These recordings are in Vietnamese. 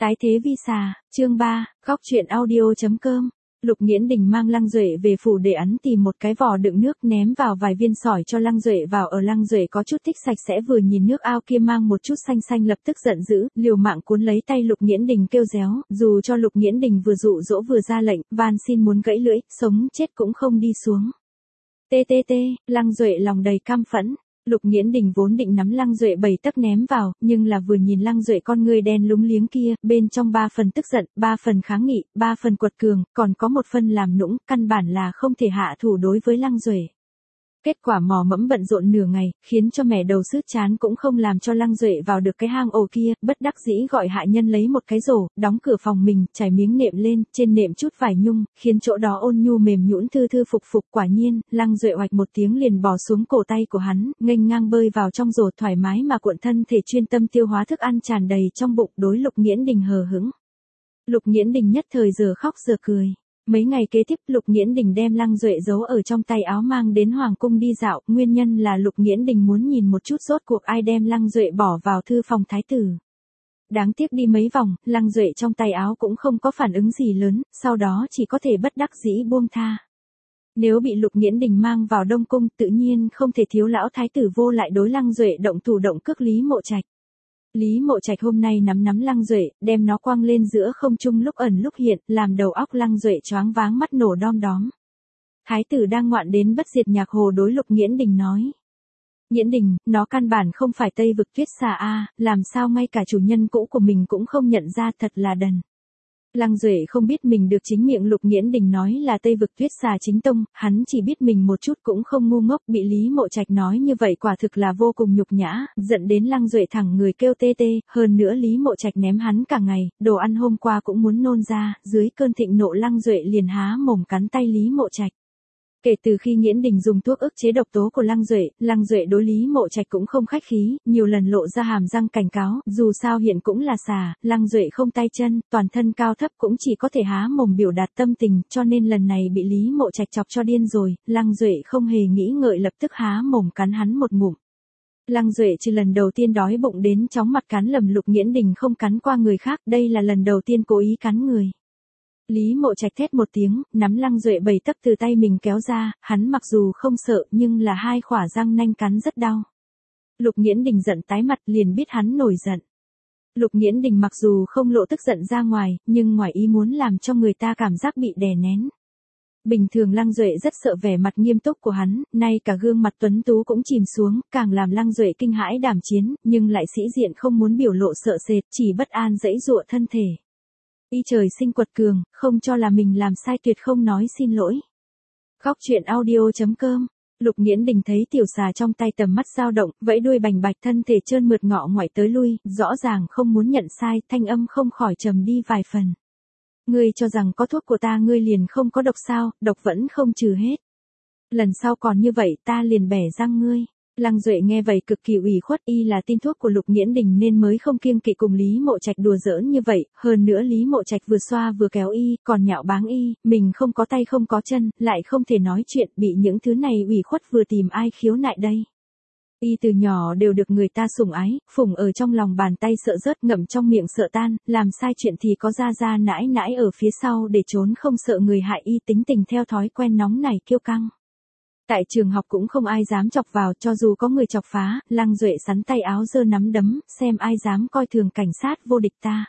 Tái thế vi xà, chương 3, góc truyện audio.com. Lục Nghiễn Đình mang Lăng Duệ về phủ để ẵn tìm một cái vò đựng nước ném vào vài viên sỏi cho Lăng Duệ vào. Ở Lăng Duệ có chút thích sạch sẽ, vừa nhìn nước ao kia mang một chút xanh xanh lập tức giận dữ, liều mạng cuốn lấy tay Lục Nghiễn Đình kêu réo, dù cho Lục Nghiễn Đình vừa dụ dỗ vừa ra lệnh, van xin muốn gãy lưỡi, sống chết cũng không đi xuống. TTT, Lăng Duệ lòng đầy căm phẫn. Lục Nghiễn Đình vốn định nắm Lăng Duệ 7 tấc ném vào, nhưng là vừa nhìn Lăng Duệ con ngươi đen lúng liếng kia, bên trong 3 phần tức giận, 3 phần kháng nghị, 3 phần quật cường, còn có một phần làm nũng, căn bản là không thể hạ thủ đối với Lăng Duệ. Kết quả mò mẫm bận rộn nửa ngày, khiến cho mẻ đầu sứt chán cũng không làm cho Lăng Duệ vào được cái hang ổ kia, bất đắc dĩ gọi hạ nhân lấy một cái rổ, đóng cửa phòng mình, trải miếng nệm lên, trên nệm chút vải nhung, khiến chỗ đó ôn nhu mềm nhũn thư thư phục phục. Quả nhiên, Lăng Duệ oạch một tiếng liền bò xuống cổ tay của hắn, nghênh ngang bơi vào trong rổ thoải mái mà cuộn thân thể chuyên tâm tiêu hóa thức ăn tràn đầy trong bụng. Đối Lục Nghiễn Đình hờ hững. Lục Nghiễn Đình nhất thời giờ khóc giờ cười. Mấy ngày kế tiếp Lục Nghiễn Đình đem Lăng Duệ giấu ở trong tay áo mang đến Hoàng cung đi dạo, nguyên nhân là Lục Nghiễn Đình muốn nhìn một chút rốt cuộc ai đem Lăng Duệ bỏ vào thư phòng thái tử. Đáng tiếc đi mấy vòng, Lăng Duệ trong tay áo cũng không có phản ứng gì lớn, sau đó chỉ có thể bất đắc dĩ buông tha. Nếu bị Lục Nghiễn Đình mang vào Đông cung, tự nhiên không thể thiếu lão thái tử vô lại đối Lăng Duệ động thủ động cước Lý Mộ Trạch. Lý Mộ Trạch hôm nay nắm Lăng Duệ, đem nó quăng lên giữa không trung lúc ẩn lúc hiện, làm đầu óc Lăng Duệ choáng váng mắt nổ đom đóm. Thái tử đang ngoạn đến bất diệt nhạc hồ đối Lục Nghiễn Đình nói. Nghiễn Đình, nó căn bản không phải Tây vực tuyết xà a, làm sao ngay cả chủ nhân cũ của mình cũng không nhận ra, thật là đần. Lăng Duệ không biết mình được chính miệng Lục Nghiễn Đình nói là Tây vực tuyết xà chính tông, hắn chỉ biết mình một chút cũng không ngu ngốc, bị Lý Mộ Trạch nói như vậy quả thực là vô cùng nhục nhã, giận đến Lăng Duệ thẳng người kêu tê tê, hơn nữa Lý Mộ Trạch ném hắn cả ngày, đồ ăn hôm qua cũng muốn nôn ra, dưới cơn thịnh nộ Lăng Duệ liền há mồm cắn tay Lý Mộ Trạch. Kể từ khi Nghiễn Đình dùng thuốc ức chế độc tố của Lăng Duệ đối Lý Mộ Trạch cũng không khách khí, nhiều lần lộ ra hàm răng cảnh cáo, dù sao hiện cũng là xà, Lăng Duệ không tay chân, toàn thân cao thấp cũng chỉ có thể há mồm biểu đạt tâm tình, cho nên lần này bị Lý Mộ Trạch chọc cho điên rồi, Lăng Duệ không hề nghĩ ngợi lập tức há mồm cắn hắn một ngụm. Lăng Duệ chỉ lần đầu tiên đói bụng đến chóng mặt cắn lầm. Lục Nghiễn Đình không cắn qua người khác, đây là lần đầu tiên cố ý cắn người. Lý Mộ Trạch thét một tiếng, nắm Lăng Duệ 7 tấc từ tay mình kéo ra, hắn mặc dù không sợ nhưng là hai khỏa răng nanh cắn rất đau. Lục Nghiễn Đình giận tái mặt, liền biết hắn nổi giận. Lục Nghiễn Đình mặc dù không lộ tức giận ra ngoài, nhưng ngoài ý muốn làm cho người ta cảm giác bị đè nén. Bình thường Lăng Duệ rất sợ vẻ mặt nghiêm túc của hắn, nay cả gương mặt tuấn tú cũng chìm xuống, càng làm Lăng Duệ kinh hãi đảm chiến, nhưng lại sĩ diện không muốn biểu lộ sợ sệt, chỉ bất an giãy giụa thân thể. Y trời sinh quật cường, không cho là mình làm sai tuyệt không nói xin lỗi. Góc truyện audio.com. Lục Nghiễn Đình thấy tiểu xà trong tay tầm mắt dao động, vẫy đuôi bành bạch, thân thể trơn mượt ngọ ngoại tới lui, rõ ràng không muốn nhận sai, thanh âm không khỏi trầm đi vài phần. Ngươi cho rằng có thuốc của ta ngươi liền không có độc sao, độc vẫn không trừ hết. Lần sau còn như vậy ta liền bẻ răng ngươi. Lăng Duệ nghe vậy cực kỳ ủy khuất, y là tin thuốc của Lục Nghiễn Đình nên mới không kiêng kỵ cùng Lý Mộ Trạch đùa giỡn như vậy, hơn nữa Lý Mộ Trạch vừa xoa vừa kéo y, còn nhạo báng y, mình không có tay không có chân, lại không thể nói chuyện, bị những thứ này ủy khuất vừa tìm ai khiếu nại đây. Y từ nhỏ đều được người ta sủng ái, phụng ở trong lòng bàn tay sợ rớt, ngậm trong miệng sợ tan, làm sai chuyện thì có ra nãi nãi ở phía sau để trốn, không sợ người hại y, tính tình theo thói quen nóng nảy kiêu căng. Tại trường học cũng không ai dám chọc vào, cho dù có người chọc phá, Lăng Duệ sắn tay áo giơ nắm đấm, xem ai dám coi thường cảnh sát vô địch ta.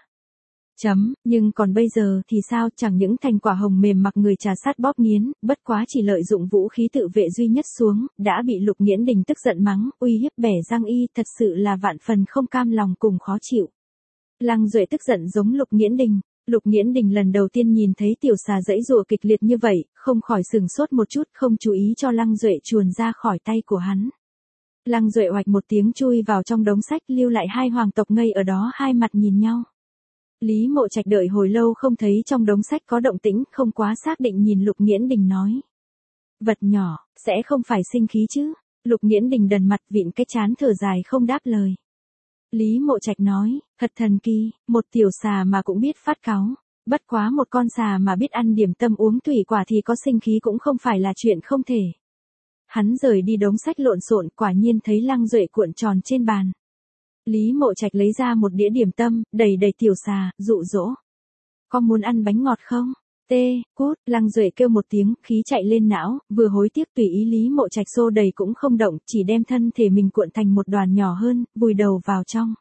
Nhưng còn bây giờ thì sao, chẳng những thành quả hồng mềm mặc người trà sát bóp nghiến, bất quá chỉ lợi dụng vũ khí tự vệ duy nhất xuống, đã bị Lục Nghiễn Đình tức giận mắng, uy hiếp bẻ răng y, thật sự là vạn phần không cam lòng cùng khó chịu. Lăng Duệ tức giận giống Lục Nghiễn Đình. Lục Nghiễn Đình lần đầu tiên nhìn thấy tiểu xà giãy giụa kịch liệt như vậy, không khỏi sửng sốt một chút, không chú ý cho Lăng Duệ chuồn ra khỏi tay của hắn. Lăng Duệ oạch một tiếng chui vào trong đống sách, lưu lại hai hoàng tộc ngây ở đó hai mặt nhìn nhau. Lý Mộ Trạch đợi hồi lâu không thấy trong đống sách có động tĩnh, không quá xác định nhìn Lục Nghiễn Đình nói. Vật nhỏ, sẽ không phải sinh khí chứ? Lục Nghiễn Đình đần mặt vịn cái trán thở dài không đáp lời. Lý Mộ Trạch nói, thật thần kỳ, một tiểu xà mà cũng biết phát cáu. Bất quá một con xà mà biết ăn điểm tâm uống thủy quả thì có sinh khí cũng không phải là chuyện không thể. Hắn rời đi đống sách lộn xộn, quả nhiên thấy Lăng Duệ cuộn tròn trên bàn. Lý Mộ Trạch lấy ra một đĩa điểm tâm, đầy đầy tiểu xà, dụ dỗ. Có muốn ăn bánh ngọt không? Cút, Lăng Duệ kêu một tiếng, khí chạy lên não, vừa hối tiếc tùy ý Lý Mộ Trạch xô đầy cũng không động, chỉ đem thân thể mình cuộn thành một đoàn nhỏ hơn, vùi đầu vào trong.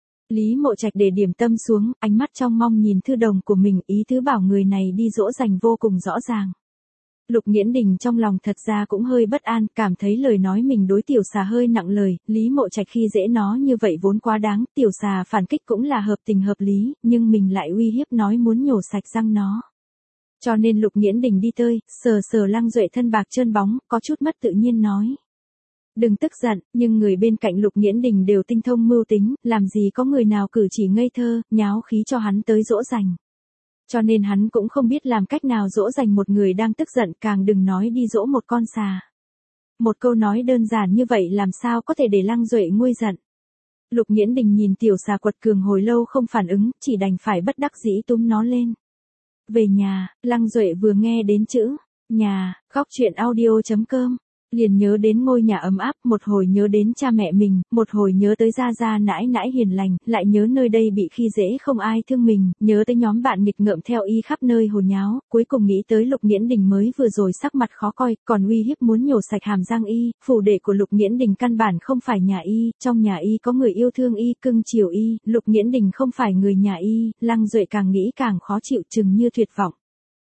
Lý Mộ Trạch để điểm tâm xuống, ánh mắt trong mong nhìn thư đồng của mình, ý tứ bảo người này đi dỗ dành vô cùng rõ ràng. Lục Nghiễn Đình trong lòng thật ra cũng hơi bất an, cảm thấy lời nói mình đối tiểu xà hơi nặng lời, Lý Mộ Trạch khi dễ nó như vậy vốn quá đáng, tiểu xà phản kích cũng là hợp tình hợp lý, nhưng mình lại uy hiếp nói muốn nhổ sạch răng nó. Cho nên Lục Nghiễn Đình đi tơi, sờ sờ Lăng Duệ thân bạc trơn bóng, có chút mất tự nhiên nói. Đừng tức giận, nhưng người bên cạnh Lục Nghiễn Đình đều tinh thông mưu tính, làm gì có người nào cử chỉ ngây thơ, nháo khí cho hắn tới dỗ dành. Cho nên hắn cũng không biết làm cách nào dỗ dành một người đang tức giận, càng đừng nói đi dỗ một con xà. Một câu nói đơn giản như vậy làm sao có thể để Lăng Duệ nguôi giận. Lục Nghiễn Đình nhìn tiểu xà quật cường hồi lâu không phản ứng, chỉ đành phải bất đắc dĩ túm nó lên. Về nhà, Lăng Duệ vừa nghe đến chữ nhà, khóc chuyện audio.com, liền nhớ đến ngôi nhà ấm áp, một hồi nhớ đến cha mẹ mình, một hồi nhớ tới gia gia nãi nãi hiền lành, lại nhớ nơi đây bị khi dễ không ai thương mình, nhớ tới nhóm bạn nghịch ngợm theo y khắp nơi hồ nháo, cuối cùng nghĩ tới Lục Nghiễn Đình mới vừa rồi sắc mặt khó coi, còn uy hiếp muốn nhổ sạch hàm răng y, phủ đệ của Lục Nghiễn Đình căn bản không phải nhà y, trong nhà y có người yêu thương y, cưng chiều y, Lục Nghiễn Đình không phải người nhà y, Lăng Duệ càng nghĩ càng khó chịu, chừng như tuyệt vọng.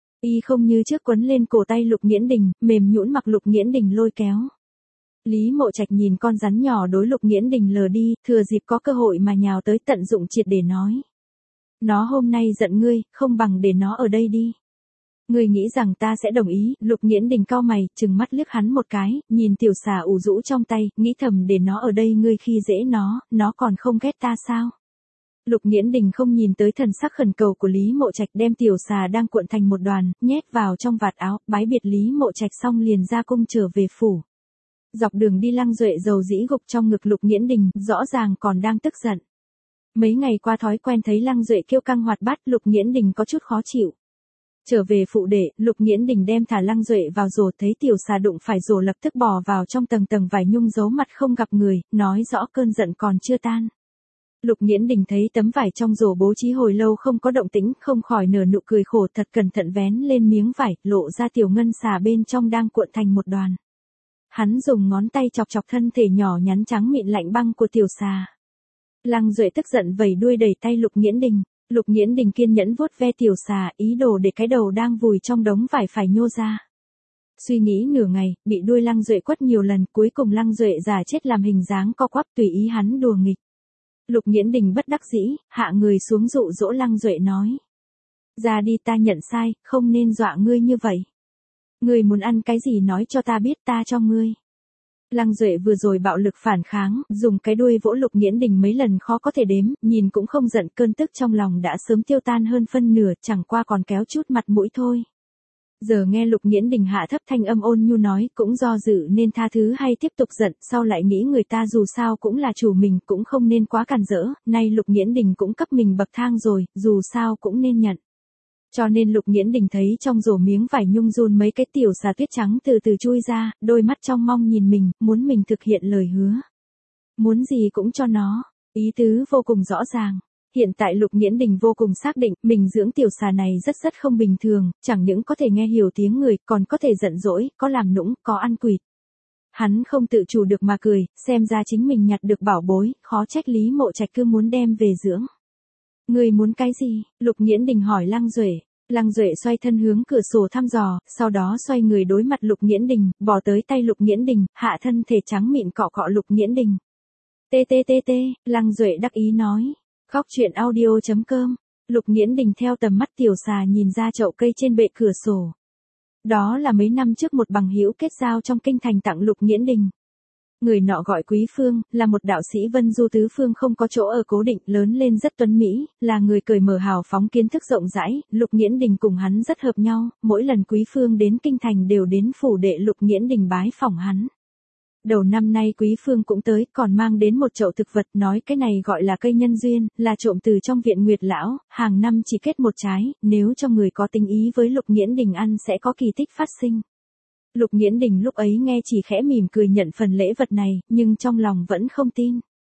Y không như trước quấn lên cổ tay Lục Nghiễn Đình, mềm nhũn mặc Lục Nghiễn Đình lôi kéo. Lý Mộ Trạch nhìn con rắn nhỏ đối Lục Nghiễn Đình lờ đi, thừa dịp có cơ hội mà nhào tới tận dụng triệt để nói. Nó hôm nay giận ngươi, không bằng để nó ở đây đi. Ngươi nghĩ rằng ta sẽ đồng ý, Lục Nghiễn Đình cau mày, trừng mắt liếc hắn một cái, nhìn tiểu xà ủ rũ trong tay, nghĩ thầm để nó ở đây ngươi khi dễ nó còn không ghét ta sao? Lục Nghiễn Đình không nhìn tới thần sắc khẩn cầu của Lý Mộ Trạch, đem tiểu xà đang cuộn thành một đoàn, nhét vào trong vạt áo, bái biệt Lý Mộ Trạch xong liền ra cung trở về phủ. Dọc đường đi Lăng Duệ dầu dĩ gục trong ngực Lục Nghiễn Đình, rõ ràng còn đang tức giận. Mấy ngày qua thói quen thấy Lăng Duệ kiêu căng hoạt bát, Lục Nghiễn Đình có chút khó chịu. Trở về phụ đệ, Lục Nghiễn Đình đem thả Lăng Duệ vào rổ, thấy tiểu xà đụng phải rổ lập tức bò vào trong tầng vải nhung giấu mặt không gặp người, nói rõ cơn giận còn chưa tan. Lục Nghiễn Đình thấy tấm vải trong rổ bố trí hồi lâu không có động tĩnh, không khỏi nở nụ cười khổ, thật cẩn thận vén lên miếng vải, lộ ra tiểu ngân xà bên trong đang cuộn thành một đoàn. Hắn dùng ngón tay chọc chọc thân thể nhỏ nhắn trắng mịn lạnh băng của tiểu xà. Lăng Duệ tức giận vẩy đuôi đẩy tay Lục Nghiễn Đình. Lục Nghiễn Đình kiên nhẫn vuốt ve tiểu xà, ý đồ để cái đầu đang vùi trong đống vải phải nhô ra. Suy nghĩ nửa ngày, bị đuôi Lăng Duệ quất nhiều lần, cuối cùng Lăng Duệ giả chết làm hình dáng co quắp tùy ý hắn đùa nghịch. Lục Nghiễn Đình bất đắc dĩ, hạ người xuống dụ dỗ Lăng Duệ nói. Ra đi, ta nhận sai, không nên dọa ngươi như vậy. Ngươi muốn ăn cái gì nói cho ta biết, ta cho ngươi. Lăng Duệ vừa rồi bạo lực phản kháng, dùng cái đuôi vỗ Lục Nghiễn Đình mấy lần khó có thể đếm, nhìn cũng không giận, cơn tức trong lòng đã sớm tiêu tan hơn phân nửa, chẳng qua còn kéo chút mặt mũi thôi. Giờ nghe Lục Nghiễn Đình hạ thấp thanh âm ôn nhu nói, cũng do dự nên tha thứ hay tiếp tục giận, sau lại nghĩ người ta dù sao cũng là chủ mình, cũng không nên quá càn rỡ, nay Lục Nghiễn Đình cũng cấp mình bậc thang rồi, dù sao cũng nên nhận. Cho nên Lục Nghiễn Đình thấy trong rổ miếng vải nhung run mấy cái tiểu xà tuyết trắng từ từ chui ra, đôi mắt trong mong nhìn mình, muốn mình thực hiện lời hứa. Muốn gì cũng cho nó, ý tứ vô cùng rõ ràng. Hiện tại Lục Nghiễn Đình vô cùng xác định, mình dưỡng tiểu xà này rất không bình thường, chẳng những có thể nghe hiểu tiếng người, còn có thể giận dỗi, có làm nũng, có ăn quỵt. Hắn không tự chủ được mà cười, xem ra chính mình nhặt được bảo bối, khó trách Lý Mộ Trạch cứ muốn đem về dưỡng. Người muốn cái gì? Lục Nghiễn Đình hỏi Lăng Duệ. Lăng Duệ xoay thân hướng cửa sổ thăm dò, sau đó xoay người đối mặt Lục Nghiễn Đình, bò tới tay Lục Nghiễn Đình, hạ thân thể trắng mịn cọ cọ Lục Nghiễn Đình. TTTT, Lăng Duệ đắc ý nói. Khóc chuyện audio.com, Lục Nghiễn Đình theo tầm mắt tiểu xà nhìn ra chậu cây trên bệ cửa sổ. Đó là mấy năm trước một bằng hữu kết giao trong kinh thành tặng Lục Nghiễn Đình. Người nọ gọi Quý Phương, là một đạo sĩ Vân Du tứ phương không có chỗ ở cố định, lớn lên rất tuấn mỹ, là người cởi mở hào phóng kiến thức rộng rãi, Lục Nghiễn Đình cùng hắn rất hợp nhau, mỗi lần Quý Phương đến kinh thành đều đến phủ đệ Lục Nghiễn Đình bái phỏng hắn. Đầu năm nay Quý Phương cũng tới, còn mang đến một chậu thực vật, nói cái này gọi là cây nhân duyên, là trộm từ trong viện Nguyệt lão, hàng năm chỉ kết một trái, nếu cho người có tình ý với Lục Nghiễn Đình ăn sẽ có kỳ tích phát sinh. Lục Nghiễn Đình lúc ấy nghe chỉ khẽ mỉm cười nhận phần lễ vật này, nhưng trong lòng vẫn không tin.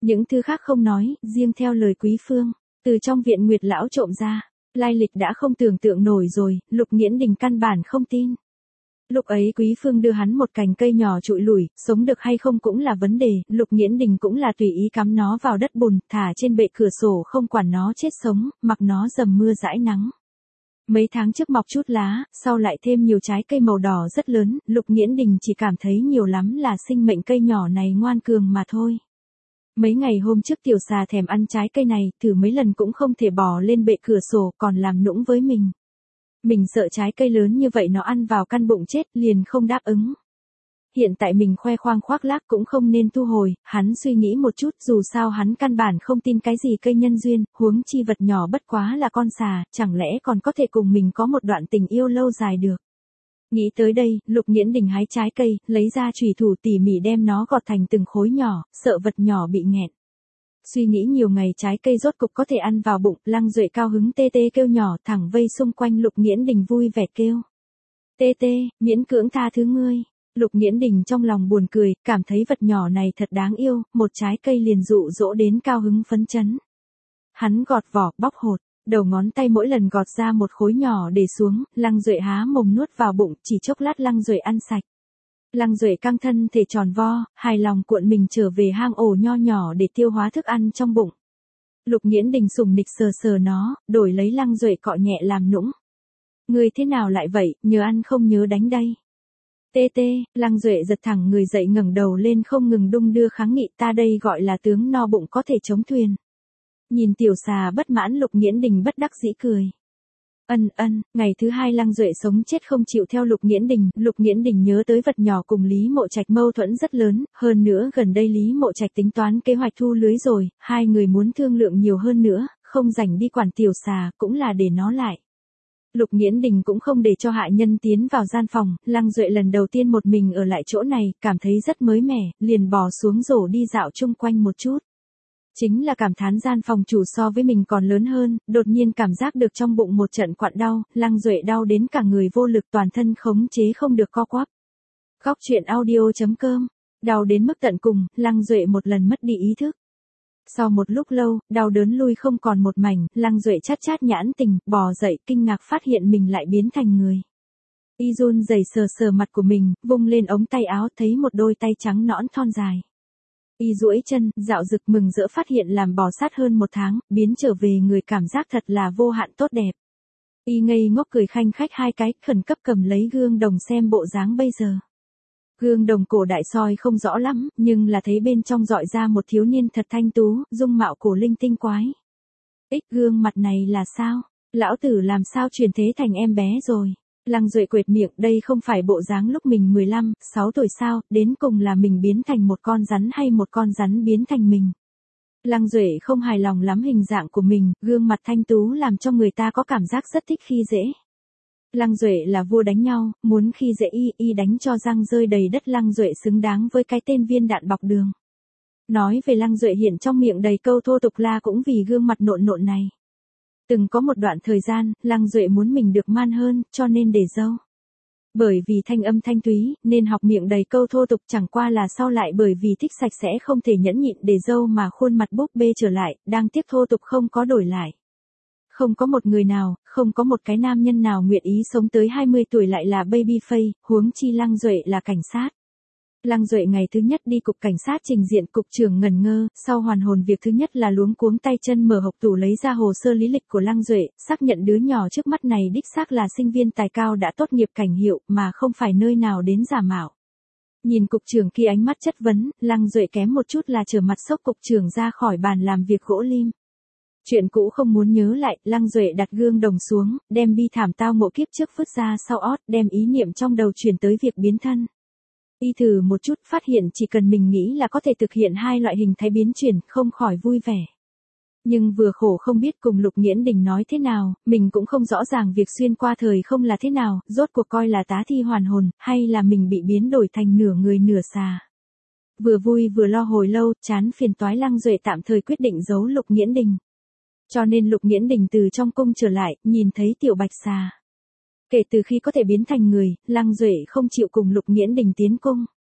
Những thứ khác không nói, riêng theo lời Quý Phương, từ trong viện Nguyệt lão trộm ra, lai lịch đã không tưởng tượng nổi rồi, Lục Nghiễn Đình căn bản không tin. Lúc ấy Quý Phương đưa hắn một cành cây nhỏ trụi lủi, sống được hay không cũng là vấn đề, Lục Nghiễn Đình cũng là tùy ý cắm nó vào đất bùn, thả trên bệ cửa sổ không quản nó chết sống, mặc nó dầm mưa dãi nắng. Mấy tháng trước mọc chút lá, sau lại thêm nhiều trái cây màu đỏ rất lớn, Lục Nghiễn Đình chỉ cảm thấy nhiều lắm là sinh mệnh cây nhỏ này ngoan cường mà thôi. Mấy ngày hôm trước tiểu xà thèm ăn trái cây này, thử mấy lần cũng không thể bò lên bệ cửa sổ còn làm nũng với mình. Mình sợ trái cây lớn như vậy nó ăn vào căn bụng chết liền không đáp ứng. Hiện tại mình khoe khoang khoác lác cũng không nên thu hồi, hắn suy nghĩ một chút dù sao hắn căn bản không tin cái gì cây nhân duyên, huống chi vật nhỏ bất quá là con xà, chẳng lẽ còn có thể cùng mình có một đoạn tình yêu lâu dài được. Nghĩ tới đây, Lục Nghiễn Đình hái trái cây, lấy ra chùy thủ tỉ mỉ đem nó gọt thành từng khối nhỏ, sợ vật nhỏ bị nghẹn. Suy nghĩ nhiều ngày trái cây rốt cục có thể ăn vào bụng, Lăng Duệ cao hứng tê tê kêu nhỏ thẳng vây xung quanh Lục Nghiễn Đình vui vẻ kêu. Tê tê, miễn cưỡng tha thứ ngươi. Lục Nghiễn Đình trong lòng buồn cười, cảm thấy vật nhỏ này thật đáng yêu, một trái cây liền dụ dỗ đến cao hứng phấn chấn. Hắn gọt vỏ, bóc hột, đầu ngón tay mỗi lần gọt ra một khối nhỏ để xuống, Lăng Duệ há mồm nuốt vào bụng, chỉ chốc lát Lăng Duệ ăn sạch. Lăng Duệ căng thân thể tròn vo, hài lòng cuộn mình trở về hang ổ nho nhỏ để tiêu hóa thức ăn trong bụng. Lục Nghiễn Đình sủng nịch sờ sờ nó, đổi lấy Lăng Duệ cọ nhẹ làm nũng. Người thế nào lại vậy, nhớ ăn không nhớ đánh đây. Tê tê, Lăng Duệ giật thẳng người dậy ngẩng đầu lên không ngừng đung đưa kháng nghị, ta đây gọi là tướng no bụng có thể chống thuyền. Nhìn tiểu xà bất mãn Lục Nghiễn Đình bất đắc dĩ cười. Ngày thứ hai Lăng Duệ sống chết không chịu theo Lục Nghiễn Đình nhớ tới vật nhỏ cùng Lý Mộ Trạch mâu thuẫn rất lớn, hơn nữa gần đây Lý Mộ Trạch tính toán kế hoạch thu lưới rồi, hai người muốn thương lượng nhiều hơn nữa, không rảnh đi quản tiểu xà, cũng là để nó lại. Lục Nghiễn Đình cũng không để cho hạ nhân tiến vào gian phòng, Lăng Duệ lần đầu tiên một mình ở lại chỗ này, cảm thấy rất mới mẻ, liền bò xuống rổ đi dạo chung quanh một chút. Chính là cảm thán gian phòng chủ so với mình còn lớn hơn, đột nhiên cảm giác được trong bụng một trận quặn đau, Lăng Duệ đau đến cả người vô lực toàn thân khống chế không được co quắp. Góc truyện audio.com, đau đến mức tận cùng, Lăng Duệ một lần mất đi ý thức. Sau một lúc lâu, đau đớn lui không còn một mảnh, Lăng Duệ chát chát nhãn tình, bò dậy kinh ngạc phát hiện mình lại biến thành người. Y run rẩy sờ sờ mặt của mình, vung lên ống tay áo thấy một đôi tay trắng nõn thon dài. Y duỗi chân, dạo dực mừng rỡ phát hiện làm bò sát hơn một tháng, biến trở về người cảm giác thật là vô hạn tốt đẹp. Y ngây ngốc cười khanh khách hai cái, khẩn cấp cầm lấy gương đồng xem bộ dáng bây giờ. Gương đồng cổ đại soi không rõ lắm, nhưng là thấy bên trong dọi ra một thiếu niên thật thanh tú, dung mạo cổ linh tinh quái. Gương mặt này là sao? Lão tử làm sao chuyển thế thành em bé rồi? Lăng Duệ quệt miệng, đây không phải bộ dáng lúc mình 15, 6 tuổi sao, đến cùng là mình biến thành một con rắn hay một con rắn biến thành mình. Lăng Duệ không hài lòng lắm hình dạng của mình, gương mặt thanh tú làm cho người ta có cảm giác rất thích khi dễ. Lăng Duệ là vua đánh nhau, muốn khi dễ y đánh cho răng rơi đầy đất. Lăng Duệ xứng đáng với cái tên viên đạn bọc đường. Nói về Lăng Duệ hiện trong miệng đầy câu thô tục la cũng vì gương mặt nộn nộn này. Từng có một đoạn thời gian, Lăng Duệ muốn mình được man hơn, cho nên để râu. Bởi vì thanh âm thanh túy, nên học miệng đầy câu thô tục, chẳng qua là sau lại bởi vì thích sạch sẽ không thể nhẫn nhịn để râu mà khuôn mặt búp bê trở lại, đang tiếp thô tục không có đổi lại. Không có một người nào, không có một cái nam nhân nào nguyện ý sống tới 20 tuổi lại là baby face, huống chi Lăng Duệ là cảnh sát. Lăng Duệ ngày thứ nhất đi cục cảnh sát trình diện, cục trưởng ngẩn ngơ, sau hoàn hồn việc thứ nhất là luống cuống tay chân mở hộc tủ lấy ra hồ sơ lý lịch của Lăng Duệ, xác nhận đứa nhỏ trước mắt này đích xác là sinh viên tài cao đã tốt nghiệp cảnh hiệu mà không phải nơi nào đến giả mạo. Nhìn cục trưởng kia ánh mắt chất vấn, Lăng Duệ kém một chút là trở mặt sốc cục trưởng ra khỏi bàn làm việc gỗ lim. Chuyện cũ không muốn nhớ lại, Lăng Duệ đặt gương đồng xuống, đem bi thảm tao ngộ kiếp trước vứt ra sau ót, đem ý niệm trong đầu chuyển tới việc biến thân. Y thử một chút phát hiện chỉ cần mình nghĩ là có thể thực hiện hai loại hình thái biến chuyển, không khỏi vui vẻ. Nhưng vừa khổ không biết cùng Lục Nghiễn Đình nói thế nào, mình cũng không rõ ràng việc xuyên qua thời không là thế nào, rốt cuộc coi là tá thi hoàn hồn, hay là mình bị biến đổi thành nửa người nửa xà. Vừa vui vừa lo hồi lâu, chán phiền toái Lăng Duệ tạm thời quyết định giấu Lục Nghiễn Đình. Cho nên Lục Nghiễn Đình từ trong cung trở lại, nhìn thấy tiểu bạch xà. Kể từ khi có thể biến thành người, Lăng Duệ không chịu cùng Lục Nghiễn Đình tiến cung.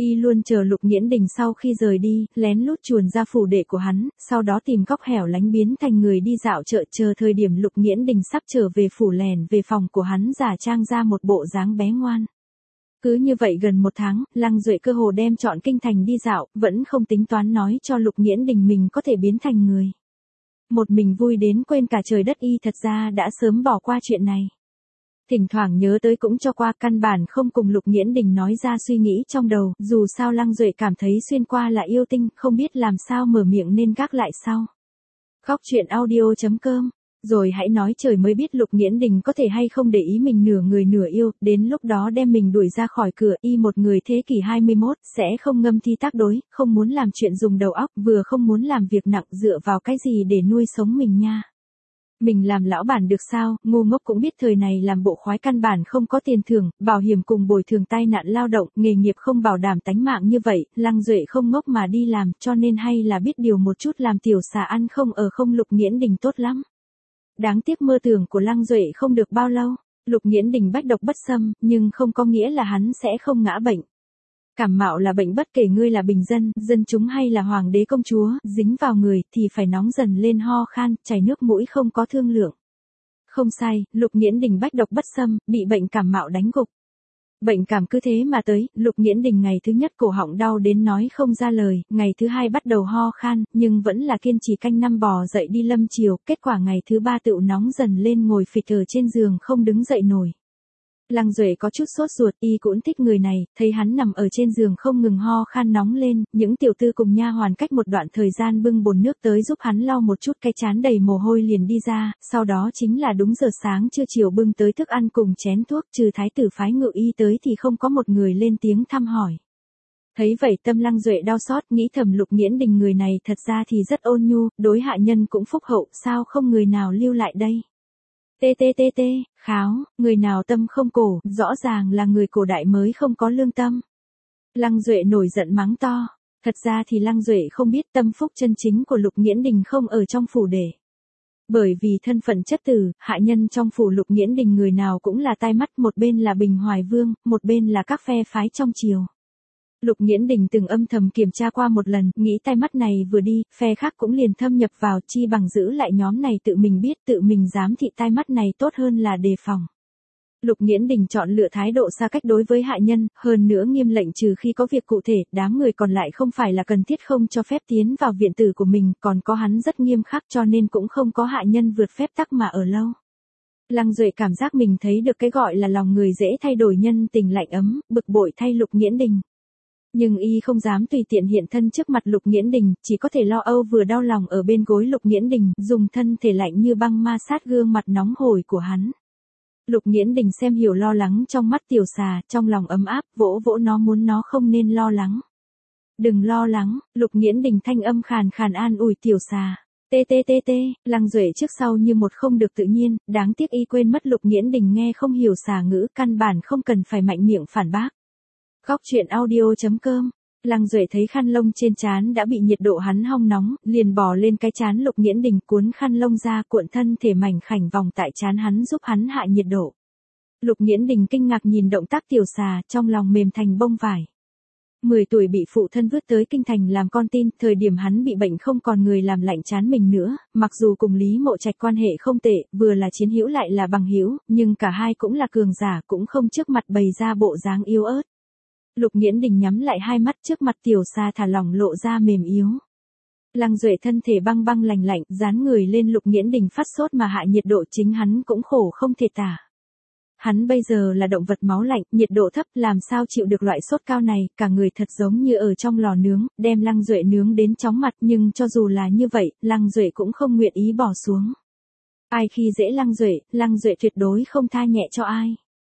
Y luôn chờ Lục Nghiễn Đình sau khi rời đi, lén lút chuồn ra phủ đệ của hắn, sau đó tìm góc hẻo lánh biến thành người đi dạo chợ, chờ thời điểm Lục Nghiễn Đình sắp trở về phủ lèn về phòng của hắn giả trang ra một bộ dáng bé ngoan. Cứ như vậy gần một tháng, Lăng Duệ cơ hồ đem trọn kinh thành đi dạo, vẫn không tính toán nói cho Lục Nghiễn Đình mình có thể biến thành người. Một mình vui đến quên cả trời đất, y thật ra đã sớm bỏ qua chuyện này. Thỉnh thoảng nhớ tới cũng cho qua, căn bản không cùng Lục Nghiễn Đình nói ra suy nghĩ trong đầu, dù sao Lăng Duệ cảm thấy xuyên qua là yêu tinh, không biết làm sao mở miệng nên gác lại sau. Góc truyện audio.com. Rồi hãy nói trời mới biết Lục Nghiễn Đình có thể hay không để ý mình nửa người nửa yêu, đến lúc đó đem mình đuổi ra khỏi cửa. Y một người thế kỷ 21, sẽ không ngâm thi tác đối, không muốn làm chuyện dùng đầu óc, vừa không muốn làm việc nặng, dựa vào cái gì để nuôi sống mình nha. Mình làm lão bản được sao, ngu ngốc cũng biết thời này làm bộ khoái căn bản không có tiền thưởng, bảo hiểm cùng bồi thường tai nạn lao động, nghề nghiệp không bảo đảm tánh mạng như vậy, Lăng Duệ không ngốc mà đi làm, cho nên hay là biết điều một chút, làm tiểu xà ăn không ở không. Lục Nghiễn Đình tốt lắm. Đáng tiếc mơ tưởng của Lăng Duệ không được bao lâu, Lục Nghiễn Đình bách độc bất xâm, nhưng không có nghĩa là hắn sẽ không ngã bệnh. Cảm mạo là bệnh, bất kể ngươi là bình dân, dân chúng hay là hoàng đế công chúa, dính vào người thì phải nóng dần lên, ho khan, chảy nước mũi không có thương lượng. Không sai, Lục Nghiễn Đình bách độc bất xâm, bị bệnh cảm mạo đánh gục. Bệnh cảm cứ thế mà tới, Lục Nghiễn Đình ngày thứ nhất cổ họng đau đến nói không ra lời, ngày thứ hai bắt đầu ho khan, nhưng vẫn là kiên trì canh năm bò dậy đi lâm chiều, kết quả ngày thứ ba tựu nóng dần lên, ngồi phịch ở trên giường không đứng dậy nổi. Lăng Duệ có chút sốt ruột, y cũng thích người này, thấy hắn nằm ở trên giường không ngừng ho khan nóng lên, những tiểu tư cùng nha hoàn cách một đoạn thời gian bưng bồn nước tới giúp hắn lau một chút cái trán đầy mồ hôi liền đi ra, sau đó chính là đúng giờ sáng trưa chiều bưng tới thức ăn cùng chén thuốc, trừ thái tử phái ngự y tới thì không có một người lên tiếng thăm hỏi. Thấy vậy tâm Lăng Duệ đau xót, nghĩ thầm Lục Nghiễn Đình người này thật ra thì rất ôn nhu, đối hạ nhân cũng phúc hậu, sao không người nào lưu lại đây. TTTT, kháo, người nào tâm không cổ, rõ ràng là người cổ đại mới không có lương tâm. Lăng Duệ nổi giận mắng to, thật ra thì Lăng Duệ không biết tâm phúc chân chính của Lục Nghiễn Đình không ở trong phủ để. Bởi vì thân phận chất tử, hạ nhân trong phủ Lục Nghiễn Đình người nào cũng là tai mắt, một bên là Bình Hoài Vương, một bên là các phe phái trong triều. Lục Nghiễn Đình từng âm thầm kiểm tra qua một lần, nghĩ tai mắt này vừa đi, phe khác cũng liền thâm nhập vào, chi bằng giữ lại nhóm này tự mình biết, tự mình giám thị tai mắt này tốt hơn là đề phòng. Lục Nghiễn Đình chọn lựa thái độ xa cách đối với hạ nhân, hơn nữa nghiêm lệnh trừ khi có việc cụ thể, đám người còn lại không phải là cần thiết không cho phép tiến vào viện tử của mình, còn có hắn rất nghiêm khắc cho nên cũng không có hạ nhân vượt phép tắc mà ở lâu. Lăng Duệ cảm giác mình thấy được cái gọi là lòng người dễ thay đổi, nhân tình lạnh ấm, bực bội thay Lục Nghiễn Đình. Nhưng y không dám tùy tiện hiện thân trước mặt Lục Nghiễn Đình, chỉ có thể lo âu vừa đau lòng ở bên gối Lục Nghiễn Đình, dùng thân thể lạnh như băng ma sát gương mặt nóng hổi của hắn. Lục Nghiễn Đình xem hiểu lo lắng trong mắt tiểu xà, trong lòng ấm áp, vỗ vỗ nó muốn nó không nên lo lắng. Đừng lo lắng, Lục Nghiễn Đình thanh âm khàn khàn an ủi tiểu xà. TTTT, Lăng Duệ trước sau như một không được tự nhiên, đáng tiếc y quên mất Lục Nghiễn Đình nghe không hiểu xà ngữ, căn bản không cần phải mạnh miệng phản bác. Góc truyện audio.com. Lăng Duệ thấy khăn lông trên trán đã bị nhiệt độ hắn hong nóng, liền bò lên cái trán Lục Nghiễn Đình, cuốn khăn lông ra, cuộn thân thể mảnh khảnh vòng tại trán hắn giúp hắn hạ nhiệt độ. Lục Nghiễn Đình kinh ngạc nhìn động tác tiểu xà, trong lòng mềm thành bông vải. 10 tuổi bị phụ thân vứt tới kinh thành làm con tin, thời điểm hắn bị bệnh không còn người làm lạnh trán mình nữa, mặc dù cùng Lý Mộ Trạch quan hệ không tệ, vừa là chiến hữu lại là bằng hữu, nhưng cả hai cũng là cường giả, cũng không trước mặt bày ra bộ dáng yếu ớt. Lục Nghiễn Đình nhắm lại hai mắt, trước mặt tiểu xà thả lỏng lộ ra mềm yếu. Lăng Duệ thân thể băng băng lạnh lạnh, dán người lên Lục Nghiễn Đình phát sốt mà hạ nhiệt độ, chính hắn cũng khổ không thể tả. Hắn bây giờ là động vật máu lạnh, nhiệt độ thấp, làm sao chịu được loại sốt cao này, cả người thật giống như ở trong lò nướng, đem Lăng Duệ nướng đến chóng mặt, nhưng cho dù là như vậy, Lăng Duệ cũng không nguyện ý bỏ xuống. Ai khi dễ Lăng Duệ tuyệt đối không tha nhẹ cho ai.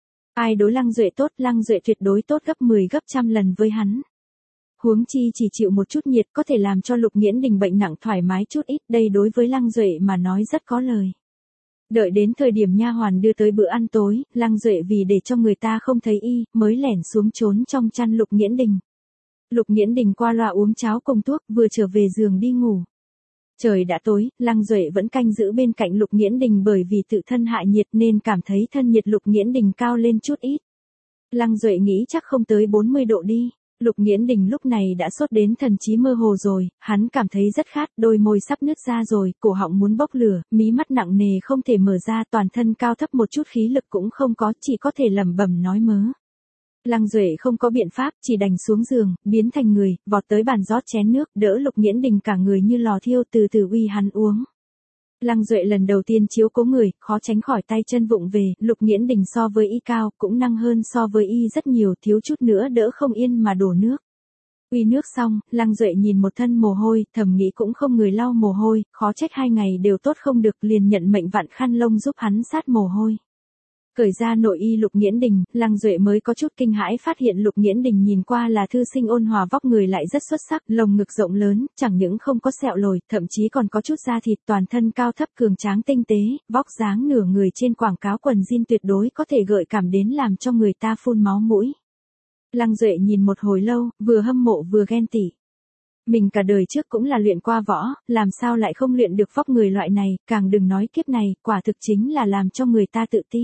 Ai đối Lăng Duệ tốt, Lăng Duệ tuyệt đối tốt gấp 10 gấp trăm lần với hắn. Huống chi chỉ chịu một chút nhiệt có thể làm cho Lục Nghiễn Đình bệnh nặng thoải mái chút ít, đây đối với Lăng Duệ mà nói rất có lời. Đợi đến thời điểm nha hoàn đưa tới bữa ăn tối, Lăng Duệ vì để cho người ta không thấy y, mới lẻn xuống trốn trong chăn Lục Nghiễn Đình. Lục Nghiễn Đình qua loa uống cháo cùng thuốc, vừa trở về giường đi ngủ. Trời đã tối, Lăng Duệ vẫn canh giữ bên cạnh Lục Nghiễn Đình, bởi vì tự thân hạ nhiệt nên cảm thấy thân nhiệt Lục Nghiễn Đình cao lên chút ít. Lăng Duệ nghĩ chắc không tới 40 độ đi. Lục Nghiễn Đình lúc này đã sốt đến thần trí mơ hồ rồi, hắn cảm thấy rất khát, đôi môi sắp nứt ra rồi, cổ họng muốn bốc lửa, mí mắt nặng nề không thể mở ra, toàn thân cao thấp một chút khí lực cũng không có, chỉ có thể lẩm bẩm nói mớ. Lăng Duệ không có biện pháp, chỉ đành xuống giường, biến thành người, vọt tới bàn rót chén nước, đỡ Lục Nghiễn Đình cả người như lò thiêu từ từ uy hắn uống. Lăng Duệ lần đầu tiên chiếu cố người, khó tránh khỏi tay chân vụng về, Lục Nghiễn Đình so với y cao, cũng năng hơn so với y rất nhiều, thiếu chút nữa đỡ không yên mà đổ nước. Uy nước xong, Lăng Duệ nhìn một thân mồ hôi, thầm nghĩ cũng không người lau mồ hôi, khó trách 2 ngày đều tốt không được, liền nhận mệnh vặn khăn lông giúp hắn sát mồ hôi. Cởi ra nội y Lục Nghiễn Đình, Lăng Duệ mới có chút kinh hãi phát hiện Lục Nghiễn Đình nhìn qua là thư sinh ôn hòa, vóc người lại rất xuất sắc, lồng ngực rộng lớn, chẳng những không có sẹo lồi, thậm chí còn có chút da thịt, toàn thân cao thấp cường tráng tinh tế, vóc dáng nửa người trên quảng cáo quần jean tuyệt đối có thể gợi cảm đến làm cho người ta phun máu mũi. Lăng Duệ nhìn một hồi lâu, vừa hâm mộ vừa ghen tị. Mình cả đời trước cũng là luyện qua võ, làm sao lại không luyện được vóc người loại này, càng đừng nói kiếp này, quả thực chính là làm cho người ta tự ti.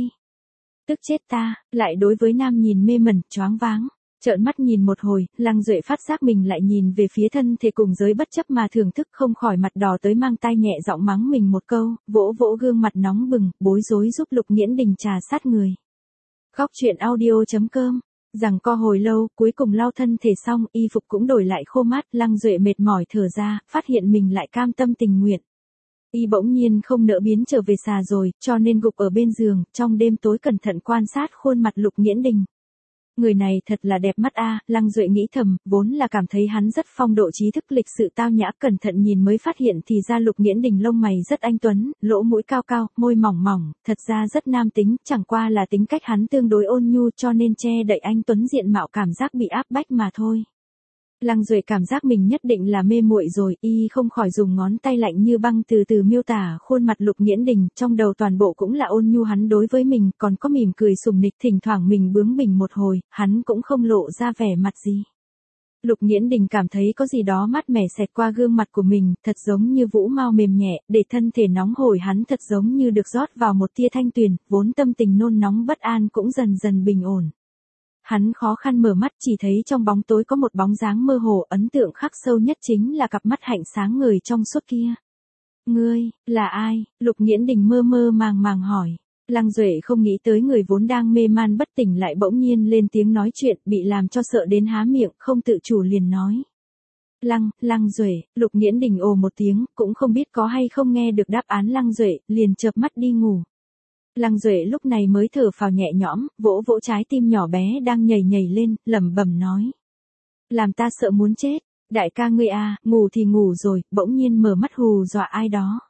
Tức chết ta, lại đối với nam nhìn mê mẩn, choáng váng. Trợn mắt nhìn một hồi, Lăng Duệ phát giác mình lại nhìn về phía thân thể cùng giới bất chấp mà thưởng thức, không khỏi mặt đỏ tới mang tai nhẹ giọng mắng mình một câu, vỗ vỗ gương mặt nóng bừng, bối rối giúp Lục Nghiễn Đình trà sát người. Góc truyện audio.com. Rằng co hồi lâu, cuối cùng lau thân thể xong, y phục cũng đổi lại khô mát, Lăng Duệ mệt mỏi thở ra, phát hiện mình lại cam tâm tình nguyện. Y bỗng nhiên không nỡ biến trở về xà rồi, cho nên gục ở bên giường, trong đêm tối cẩn thận quan sát khuôn mặt Lục Nghiễn Đình. Người này thật là đẹp mắt a, Lăng Duệ nghĩ thầm, vốn là cảm thấy hắn rất phong độ trí thức lịch sự tao nhã, cẩn thận nhìn mới phát hiện thì ra Lục Nghiễn Đình lông mày rất anh tuấn, lỗ mũi cao cao, môi mỏng mỏng, thật ra rất nam tính, chẳng qua là tính cách hắn tương đối ôn nhu cho nên che đậy anh tuấn diện mạo cảm giác bị áp bách mà thôi. Lăng Duệ cảm giác mình nhất định là mê muội rồi, y không khỏi dùng ngón tay lạnh như băng từ từ miêu tả khuôn mặt Lục Nghiễn Đình, trong đầu toàn bộ cũng là ôn nhu hắn đối với mình, còn có mỉm cười sùng nịch, thỉnh thoảng mình bướng bỉnh một hồi, hắn cũng không lộ ra vẻ mặt gì. Lục Nghiễn Đình cảm thấy có gì đó mát mẻ xẹt qua gương mặt của mình, thật giống như vũ mao mềm nhẹ, để thân thể nóng hổi hắn thật giống như được rót vào một tia thanh tuyền, vốn tâm tình nôn nóng bất an cũng dần dần bình ổn. Hắn khó khăn mở mắt, chỉ thấy trong bóng tối có một bóng dáng mơ hồ, ấn tượng khắc sâu nhất chính là cặp mắt hạnh sáng ngời trong suốt kia. Ngươi, là ai? Lục Nghiễn Đình mơ mơ màng màng hỏi. Lăng Duệ không nghĩ tới người vốn đang mê man bất tỉnh lại bỗng nhiên lên tiếng nói chuyện, bị làm cho sợ đến há miệng, không tự chủ liền nói. Lăng Duệ, Lục Nghiễn Đình ồ một tiếng, cũng không biết có hay không nghe được đáp án Lăng Duệ, liền chợp mắt đi ngủ. Lăng Duệ lúc này mới thở phào nhẹ nhõm, vỗ vỗ trái tim nhỏ bé đang nhảy nhảy lên, lẩm bẩm nói. Làm ta sợ muốn chết, đại ca ngươi à, ngủ thì ngủ rồi, bỗng nhiên mở mắt hù dọa ai đó.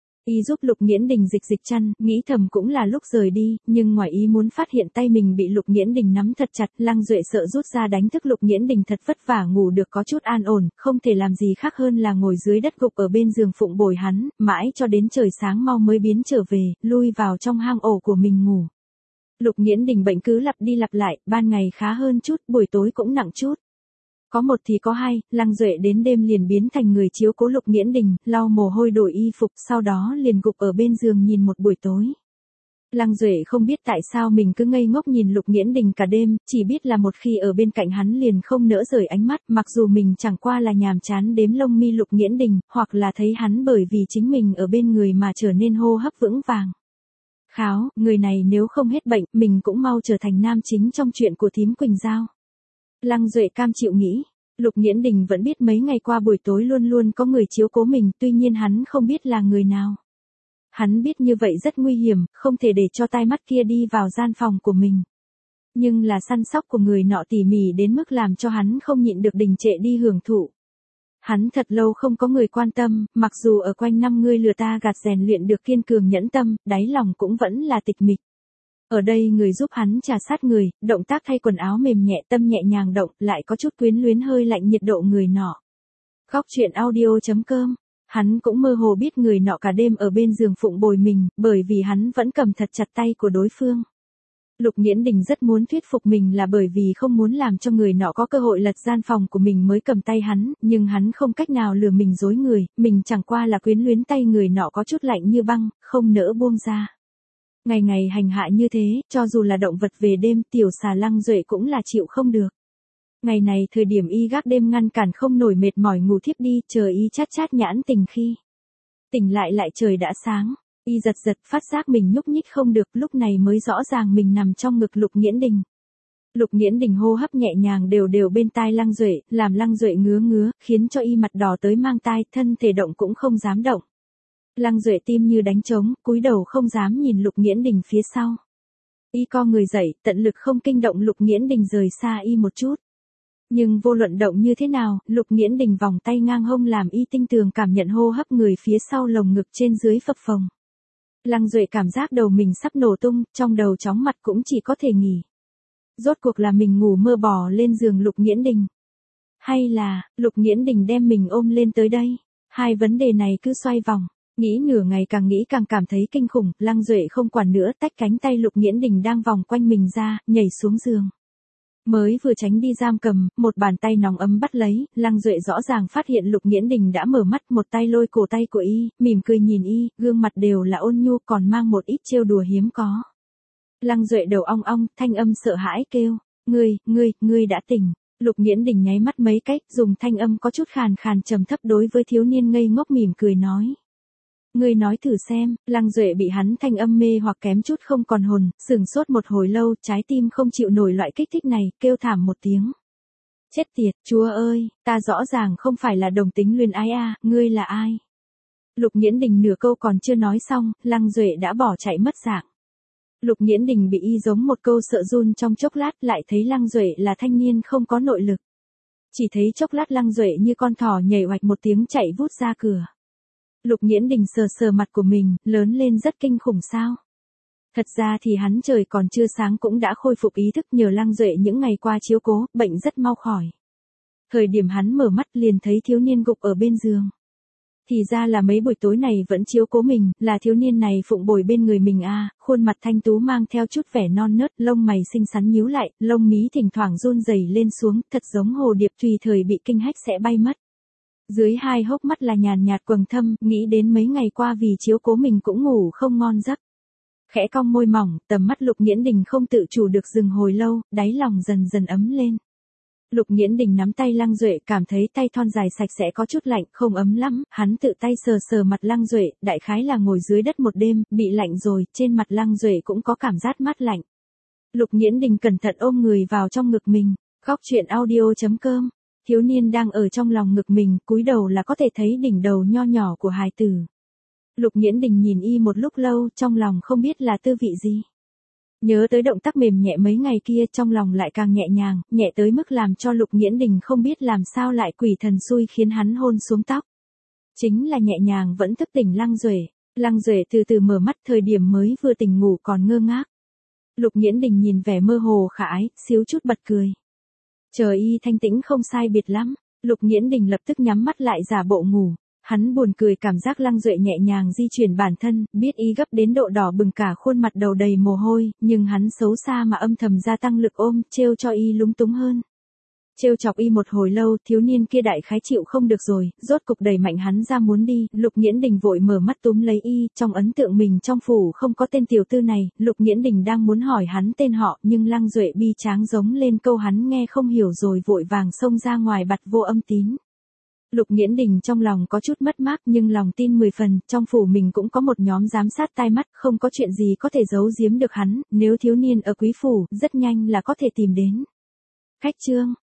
Y giúp Lục Nghiễn Đình dịch dịch chăn, nghĩ thầm cũng là lúc rời đi, nhưng ngoài ý muốn phát hiện tay mình bị Lục Nghiễn Đình nắm thật chặt, Lăng Duệ sợ rút ra đánh thức Lục Nghiễn Đình thật vất vả ngủ được có chút an ổn, không thể làm gì khác hơn là ngồi dưới đất gục ở bên giường phụng bồi hắn, mãi cho đến trời sáng mau mới biến trở về, lui vào trong hang ổ của mình ngủ. Lục Nghiễn Đình bệnh cứ lặp đi lặp lại, ban ngày khá hơn chút, buổi tối cũng nặng chút. Có một thì có hai, Lăng Duệ đến đêm liền biến thành người chiếu cố Lục Nghiễn Đình, lau mồ hôi đổi y phục, sau đó liền gục ở bên giường nhìn một buổi tối. Lăng Duệ không biết tại sao mình cứ ngây ngốc nhìn Lục Nghiễn Đình cả đêm, chỉ biết là một khi ở bên cạnh hắn liền không nỡ rời ánh mắt, mặc dù mình chẳng qua là nhàm chán đếm lông mi Lục Nghiễn Đình, hoặc là thấy hắn bởi vì chính mình ở bên người mà trở nên hô hấp vững vàng. Kháo, người này nếu không hết bệnh, mình cũng mau trở thành nam chính trong chuyện của thím Quỳnh Giao. Lăng Duệ cam chịu nghĩ, Lục Nghiễn Đình vẫn biết mấy ngày qua buổi tối luôn luôn có người chiếu cố mình, tuy nhiên hắn không biết là người nào. Hắn biết như vậy rất nguy hiểm, không thể để cho tai mắt kia đi vào gian phòng của mình. Nhưng là săn sóc của người nọ tỉ mỉ đến mức làm cho hắn không nhịn được đình trệ đi hưởng thụ. Hắn thật lâu không có người quan tâm, mặc dù ở quanh năm ngươi lừa ta gạt rèn luyện được kiên cường nhẫn tâm, đáy lòng cũng vẫn là tịch mịch. Ở đây người giúp hắn trà sát người, động tác thay quần áo mềm nhẹ tâm nhẹ nhàng động, lại có chút quyến luyến hơi lạnh nhiệt độ người nọ. Góc truyện audio.com. Hắn cũng mơ hồ biết người nọ cả đêm ở bên giường phụng bồi mình, bởi vì hắn vẫn cầm thật chặt tay của đối phương. Lục Nghiễn Đình rất muốn thuyết phục mình là bởi vì không muốn làm cho người nọ có cơ hội lật gian phòng của mình mới cầm tay hắn, nhưng hắn không cách nào lừa mình dối người, mình chẳng qua là quyến luyến tay người nọ có chút lạnh như băng, không nỡ buông ra. Ngày ngày hành hạ như thế, cho dù là động vật về đêm, tiểu xà Lăng Duệ cũng là chịu không được. Ngày này thời điểm y gác đêm ngăn cản không nổi mệt mỏi ngủ thiếp đi, chờ y chát chát nhãn tình khi tỉnh lại trời đã sáng, y giật giật phát giác mình nhúc nhích không được, lúc này mới rõ ràng mình nằm trong ngực Lục Nghiễn Đình. Lục Nghiễn Đình hô hấp nhẹ nhàng đều đều bên tai Lăng Duệ, làm Lăng Duệ ngứa ngứa, khiến cho y mặt đỏ tới mang tai, thân thể động cũng không dám động. Lăng Duệ tim như đánh trống, cúi đầu không dám nhìn Lục Nghiễn Đình phía sau. Y co người dậy, tận lực không kinh động Lục Nghiễn Đình rời xa y một chút. Nhưng vô luận động như thế nào, Lục Nghiễn Đình vòng tay ngang hông làm y tinh tường cảm nhận hô hấp người phía sau lồng ngực trên dưới phập phồng. Lăng Duệ cảm giác đầu mình sắp nổ tung, trong đầu chóng mặt cũng chỉ có thể nghỉ. Rốt cuộc là mình ngủ mơ bò lên giường Lục Nghiễn Đình, hay là Lục Nghiễn Đình đem mình ôm lên tới đây? Hai vấn đề này cứ xoay vòng, nghĩ nửa ngày càng nghĩ càng cảm thấy kinh khủng. Lăng Duệ không quản nữa, tách cánh tay Lục Nghiễn Đình đang vòng quanh mình ra, nhảy xuống giường. Mới vừa tránh đi giam cầm, một bàn tay nóng ấm bắt lấy, Lăng Duệ rõ ràng phát hiện Lục Nghiễn Đình đã mở mắt, một tay lôi cổ tay của y, mỉm cười nhìn y, gương mặt đều là ôn nhu còn mang một ít trêu đùa hiếm có. Lăng Duệ đầu ong ong, thanh âm sợ hãi kêu, ngươi đã tỉnh. Lục Nghiễn Đình nháy mắt mấy cách, dùng thanh âm có chút khàn khàn trầm thấp đối với thiếu niên ngây ngốc mỉm cười nói. Ngươi nói thử xem. Lăng Duệ bị hắn thanh âm mê hoặc kém chút không còn hồn, sửng sốt một hồi lâu, trái tim không chịu nổi loại kích thích này, kêu thảm một tiếng. Chết tiệt, Chúa ơi, ta rõ ràng không phải là đồng tính luyến ái a, ngươi là ai? Lục Nghiễn Đình nửa câu còn chưa nói xong, Lăng Duệ đã bỏ chạy mất dạng. Lục Nghiễn Đình bị y giống một câu sợ run trong chốc lát, lại thấy Lăng Duệ là thanh niên không có nội lực. Chỉ thấy chốc lát Lăng Duệ như con thỏ nhảy oạch một tiếng chạy vút ra cửa. Lục Nghiễn Đình sờ sờ mặt của mình, lớn lên rất kinh khủng sao? Thật ra thì hắn trời còn chưa sáng cũng đã khôi phục ý thức nhờ Lăng Duệ những ngày qua chiếu cố, bệnh rất mau khỏi. Thời điểm hắn mở mắt liền thấy thiếu niên gục ở bên giường. Thì ra là mấy buổi tối này vẫn chiếu cố mình, là thiếu niên này phụng bồi bên người mình a, khuôn mặt thanh tú mang theo chút vẻ non nớt, lông mày xinh xắn nhíu lại, lông mí thỉnh thoảng run rẩy lên xuống, thật giống hồ điệp tùy thời bị kinh hách sẽ bay mất. Dưới hai hốc mắt là nhàn nhạt quầng thâm, nghĩ đến mấy ngày qua vì chiếu cố mình cũng ngủ không ngon giấc. Khẽ cong môi mỏng, tầm mắt Lục Nghiễn Đình không tự chủ được dừng hồi lâu, đáy lòng dần dần ấm lên. Lục Nghiễn Đình nắm tay Lăng Duệ, cảm thấy tay thon dài sạch sẽ có chút lạnh, không ấm lắm, hắn tự tay sờ sờ mặt Lăng Duệ, đại khái là ngồi dưới đất một đêm, bị lạnh rồi, trên mặt Lăng Duệ cũng có cảm giác mát lạnh. Lục Nghiễn Đình cẩn thận ôm người vào trong ngực mình, góc truyện audio.com. Thiếu niên đang ở trong lòng ngực mình, cúi đầu là có thể thấy đỉnh đầu nho nhỏ của hài tử. Lục Nghiễn Đình nhìn y một lúc lâu, trong lòng không biết là tư vị gì. Nhớ tới động tác mềm nhẹ mấy ngày kia, trong lòng lại càng nhẹ nhàng, nhẹ tới mức làm cho Lục Nghiễn Đình không biết làm sao lại quỷ thần xui khiến hắn hôn xuống tóc. Chính là nhẹ nhàng vẫn thức tỉnh Lăng Duệ. Lăng Duệ từ từ mở mắt, thời điểm mới vừa tỉnh ngủ còn ngơ ngác. Lục Nghiễn Đình nhìn vẻ mơ hồ khả ái, xíu chút bật cười. Chờ y thanh tĩnh không sai biệt lắm, Lục Nghiễn Đình lập tức nhắm mắt lại giả bộ ngủ. Hắn buồn cười cảm giác Lăng Duệ nhẹ nhàng di chuyển bản thân, biết y gấp đến độ đỏ bừng cả khuôn mặt đầu đầy mồ hôi, nhưng hắn xấu xa mà âm thầm gia tăng lực ôm, trêu cho y lúng túng hơn. Trêu chọc y một hồi lâu, thiếu niên kia đại khái chịu không được rồi, rốt cục đẩy mạnh hắn ra muốn đi, Lục Nghiễn Đình vội mở mắt túm lấy y, trong ấn tượng mình trong phủ không có tên tiểu tư này, Lục Nghiễn Đình đang muốn hỏi hắn tên họ, nhưng Lăng Duệ bi tráng giống lên câu hắn nghe không hiểu rồi vội vàng xông ra ngoài bặt vô âm tín. Lục Nghiễn Đình trong lòng có chút mất mát nhưng lòng tin 10 phần, trong phủ mình cũng có một nhóm giám sát tai mắt, không có chuyện gì có thể giấu giếm được hắn, nếu thiếu niên ở quý phủ, rất nhanh là có thể tìm đến. Khách chương